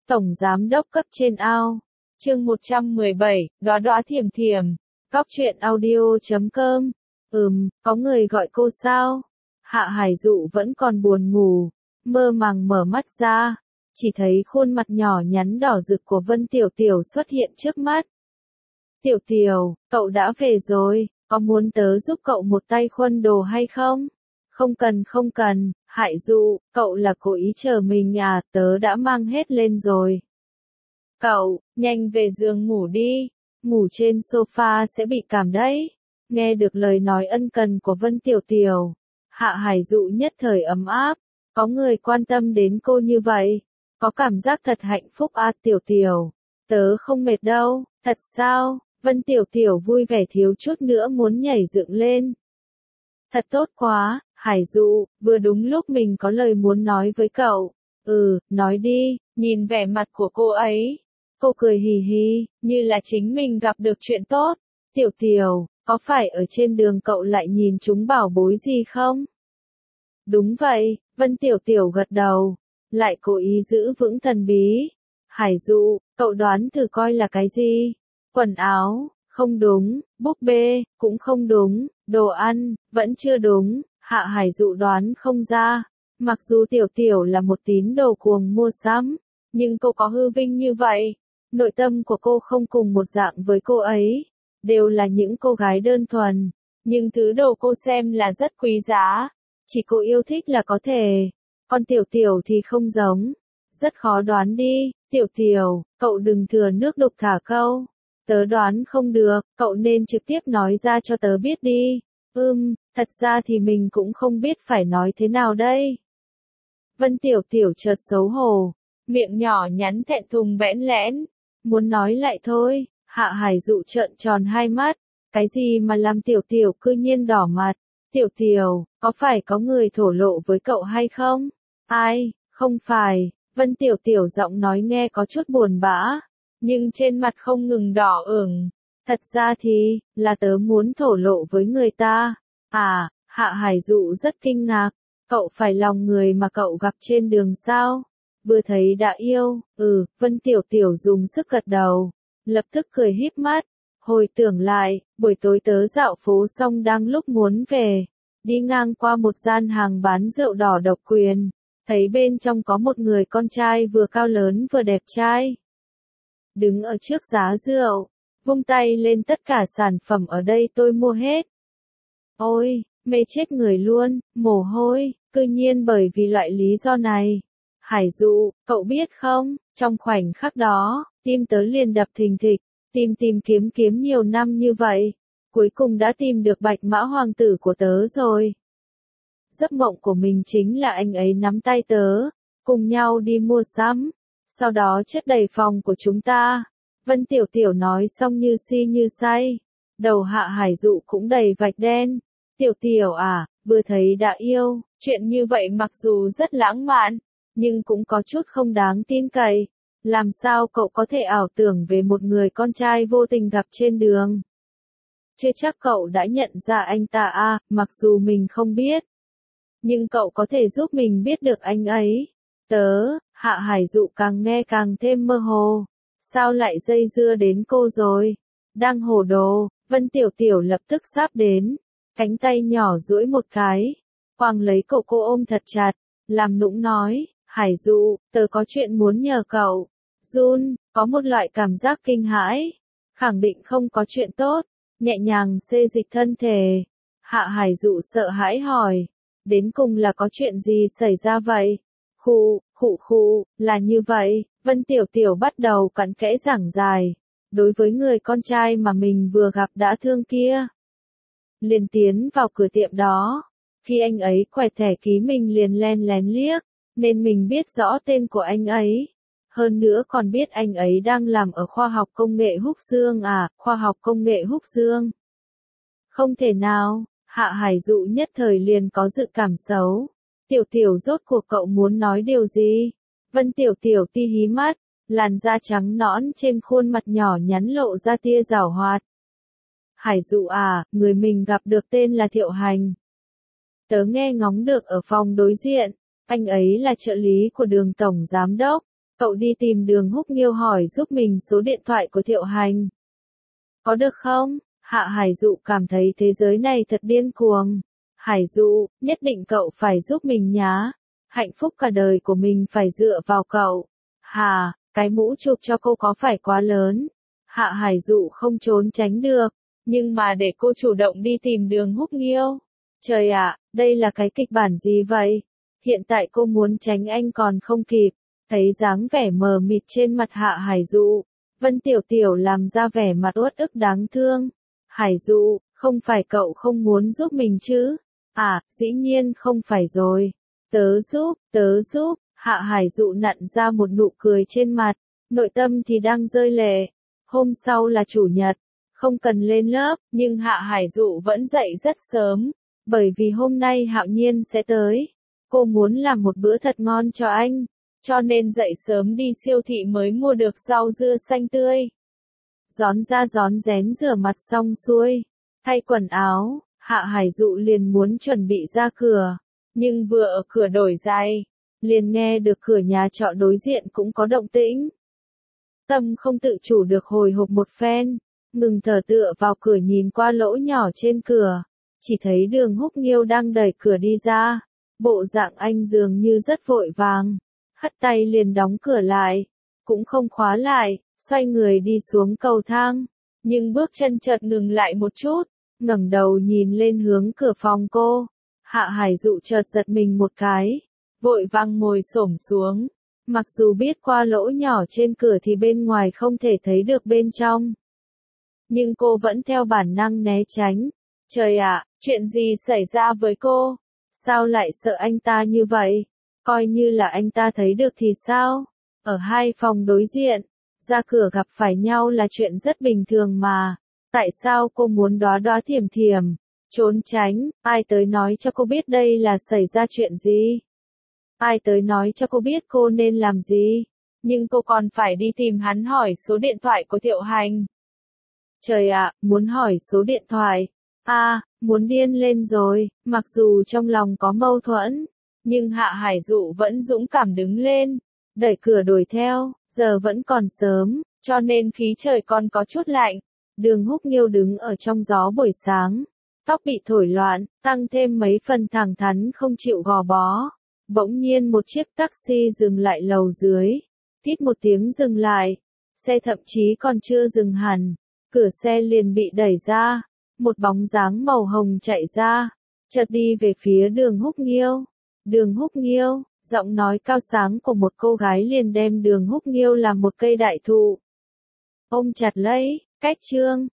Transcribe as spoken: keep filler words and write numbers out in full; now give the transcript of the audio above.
Tổng giám đốc cấp trên ao. Chương một trăm mười bảy, Đóa đóa thiềm thiềm. Góc truyện audio chấm com. Ừm, có người gọi cô sao? Hạ Hải Dụ vẫn còn buồn ngủ, mơ màng mở mắt ra, chỉ thấy khuôn mặt nhỏ nhắn đỏ rực của Vân Tiểu Tiểu xuất hiện trước mắt. Tiểu Tiểu, cậu đã về rồi, có muốn tớ giúp cậu một tay khuân đồ hay không? Không cần không cần, Hải Dụ, cậu là cố ý chờ mình à, tớ đã mang hết lên rồi. Cậu, nhanh về giường ngủ đi, ngủ trên sofa sẽ bị cảm đấy. Nghe được lời nói ân cần của Vân Tiểu Tiểu, Hạ Hải Dụ nhất thời ấm áp, có người quan tâm đến cô như vậy, có cảm giác thật hạnh phúc à. Tiểu Tiểu, tớ không mệt đâu, thật sao? Vân Tiểu Tiểu vui vẻ thiếu chút nữa muốn nhảy dựng lên. Thật tốt quá, Hải Dụ, vừa đúng lúc mình có lời muốn nói với cậu. Ừ, nói đi. Nhìn vẻ mặt của cô ấy, cô cười hì hì, như là chính mình gặp được chuyện tốt. Tiểu Tiểu, có phải ở trên đường cậu lại nhìn chúng bảo bối gì không? Đúng vậy, Vân Tiểu Tiểu gật đầu, lại cố ý giữ vững thần bí. Hải Dụ, cậu đoán thử coi là cái gì? Quần áo, không đúng, búp bê, cũng không đúng, đồ ăn, vẫn chưa đúng. Hạ Hải Dụ đoán không ra. Mặc dù Tiểu Tiểu là một tín đồ cuồng mua sắm, nhưng cô có hư vinh như vậy. Nội tâm của cô không cùng một dạng với cô ấy, đều là những cô gái đơn thuần, nhưng thứ đồ cô xem là rất quý giá, chỉ cô yêu thích là có thể. Còn Tiểu Tiểu thì không giống, rất khó đoán đi. Tiểu Tiểu, cậu đừng thừa nước đục thả câu, tớ đoán không được, cậu nên trực tiếp nói ra cho tớ biết đi. Ừm, thật ra thì mình cũng không biết phải nói thế nào đây. Vân Tiểu Tiểu chợt xấu hổ, miệng nhỏ nhắn thẹn thùng bẽn lẽn, muốn nói lại thôi. Hạ Hải Dụ trợn tròn hai mắt, cái gì mà làm Tiểu Tiểu cư nhiên đỏ mặt? Tiểu Tiểu, có phải có người thổ lộ với cậu hay không? Ai, không phải. Vân Tiểu Tiểu giọng nói nghe có chút buồn bã, nhưng trên mặt không ngừng đỏ ửng. Thật ra thì, là tớ muốn thổ lộ với người ta. À, Hạ Hải Dụ rất kinh ngạc. Cậu phải lòng người mà cậu gặp trên đường sao? Vừa thấy đã yêu. Ừ, Vân Tiểu Tiểu dùng sức gật đầu, lập tức cười híp mắt. Hồi tưởng lại, buổi tối tớ dạo phố xong đang lúc muốn về, đi ngang qua một gian hàng bán rượu đỏ độc quyền, thấy bên trong có một người con trai vừa cao lớn vừa đẹp trai, đứng ở trước giá rượu, vung tay lên tất cả sản phẩm ở đây tôi mua hết. Ôi, mê chết người luôn, mồ hôi, cư nhiên bởi vì loại lý do này. Hải Dụ, cậu biết không, trong khoảnh khắc đó, tim tớ liền đập thình thịch, tìm tìm kiếm kiếm nhiều năm như vậy, cuối cùng đã tìm được bạch mã hoàng tử của tớ rồi. Giấc mộng của mình chính là anh ấy nắm tay tớ, cùng nhau đi mua sắm, sau đó chất đầy phòng của chúng ta. Vân Tiểu Tiểu nói xong như si như say, đầu Hạ Hải Dụ cũng đầy vạch đen. Tiểu Tiểu à, vừa thấy đã yêu, chuyện như vậy mặc dù rất lãng mạn, nhưng cũng có chút không đáng tin cậy. Làm sao cậu có thể ảo tưởng về một người con trai vô tình gặp trên đường? Chưa chắc cậu đã nhận ra anh ta à, mặc dù mình không biết. Nhưng cậu có thể giúp mình biết được anh ấy. Tớ, Hạ Hải Dụ càng nghe càng thêm mơ hồ. Sao lại dây dưa đến cô rồi? Đang hồ đồ, Vân Tiểu Tiểu lập tức sáp đến, cánh tay nhỏ duỗi một cái, quàng lấy cậu cô ôm thật chặt, làm nũng nói, Hải Dụ, tớ có chuyện muốn nhờ cậu. Jun, có một loại cảm giác kinh hãi, khẳng định không có chuyện tốt, nhẹ nhàng xê dịch thân thể. Hạ Hải Dụ sợ hãi hỏi, đến cùng là có chuyện gì xảy ra vậy? Khụ, khụ khụ, là như vậy. Vân Tiểu Tiểu bắt đầu cặn kẽ giảng giải, đối với người con trai mà mình vừa gặp đã thương kia. Liền tiến vào cửa tiệm đó, khi anh ấy quẹt thẻ ký mình liền len lén liếc, nên mình biết rõ tên của anh ấy. Hơn nữa còn biết anh ấy đang làm ở khoa học công nghệ Húc Dương à, khoa học công nghệ Húc Dương. Không thể nào, Hạ Hải Dụ nhất thời liền có dự cảm xấu. Tiểu Tiểu rốt cuộc cậu muốn nói điều gì? Vân Tiểu Tiểu ti hí mắt, làn da trắng nõn trên khuôn mặt nhỏ nhắn lộ ra tia giảo hoạt. Hải Dụ à, người mình gặp được tên là Thiệu Hành. Tớ nghe ngóng được ở phòng đối diện, anh ấy là trợ lý của Đường tổng giám đốc, Cậu đi tìm Đường Húc Nghiêu hỏi giúp mình số điện thoại của Thiệu Hành. Có được không? Hạ Hải Dụ cảm thấy thế giới này thật điên cuồng. Hải Dụ, nhất định cậu phải giúp mình nhá. Hạnh phúc cả đời của mình phải dựa vào cậu. Hà, cái mũ chụp cho cô có phải quá lớn? Hạ Hải Dụ không trốn tránh được, nhưng mà để cô chủ động đi tìm Đường Húc Nghiêu. Trời ạ, đây là cái kịch bản gì vậy? Hiện tại cô muốn tránh anh còn không kịp. Thấy dáng vẻ mờ mịt trên mặt Hạ Hải Dụ, Vân Tiểu Tiểu làm ra vẻ mặt uất ức đáng thương. Hải Dụ, không phải cậu không muốn giúp mình chứ? À, dĩ nhiên không phải rồi. Tớ giúp, tớ giúp. Hạ Hải Dụ nặn ra một nụ cười trên mặt, nội tâm thì đang rơi lệ. Hôm sau là chủ nhật, không cần lên lớp, nhưng Hạ Hải Dụ vẫn dậy rất sớm, bởi vì hôm nay Hạo Nhiên sẽ tới. Cô muốn làm một bữa thật ngon cho anh, cho nên dậy sớm đi siêu thị mới mua được rau dưa xanh tươi. Rón ra rón rén rửa mặt xong xuôi, thay quần áo, Hạ Hải Dụ liền muốn chuẩn bị ra cửa, nhưng vừa ở cửa đổi giày, liền nghe được cửa nhà trọ đối diện cũng có động tĩnh. Tâm không tự chủ được hồi hộp một phen, ngừng thở tựa vào cửa nhìn qua lỗ nhỏ trên cửa, chỉ thấy Đường Húc Nghiêu đang đẩy cửa đi ra, bộ dạng anh dường như rất vội vàng, hất tay liền đóng cửa lại, cũng không khóa lại, xoay người đi xuống cầu thang, nhưng bước chân chợt ngừng lại một chút, ngẩng đầu nhìn lên hướng cửa phòng cô. Hạ Hải Dụ chợt giật mình một cái, vội vàng ngồi xổm xuống, mặc dù biết qua lỗ nhỏ trên cửa thì bên ngoài không thể thấy được bên trong, nhưng cô vẫn theo bản năng né tránh. Trời ạ, chuyện gì xảy ra với cô? Sao lại sợ anh ta như vậy? Coi như là anh ta thấy được thì sao? Ở hai phòng đối diện, ra cửa gặp phải nhau là chuyện rất bình thường mà. Tại sao cô muốn đóa đóa thiểm thiểm, trốn tránh? Ai tới nói cho cô biết đây là xảy ra chuyện gì? Ai tới nói cho cô biết cô nên làm gì? Nhưng cô còn phải đi tìm hắn hỏi số điện thoại của Thiệu Hành. Trời ạ, muốn hỏi số điện thoại. À, muốn điên lên rồi, mặc dù trong lòng có mâu thuẫn, nhưng Hạ Hải Dụ vẫn dũng cảm đứng lên, đẩy cửa đuổi theo, giờ vẫn còn sớm, cho nên khí trời còn có chút lạnh. Đường Húc Nghiêu đứng ở trong gió buổi sáng, tóc bị thổi loạn, tăng thêm mấy phần thẳng thắn không chịu gò bó. Bỗng nhiên một chiếc taxi dừng lại lầu dưới, tít một tiếng dừng lại, xe thậm chí còn chưa dừng hẳn, cửa xe liền bị đẩy ra, một bóng dáng màu hồng chạy ra, chợt đi về phía Đường Húc Nghiêu. Đường Húc Nghiêu, giọng nói cao sáng của một cô gái liền đem Đường Húc Nghiêu làm một cây đại thụ ôm chặt lấy. Cách chương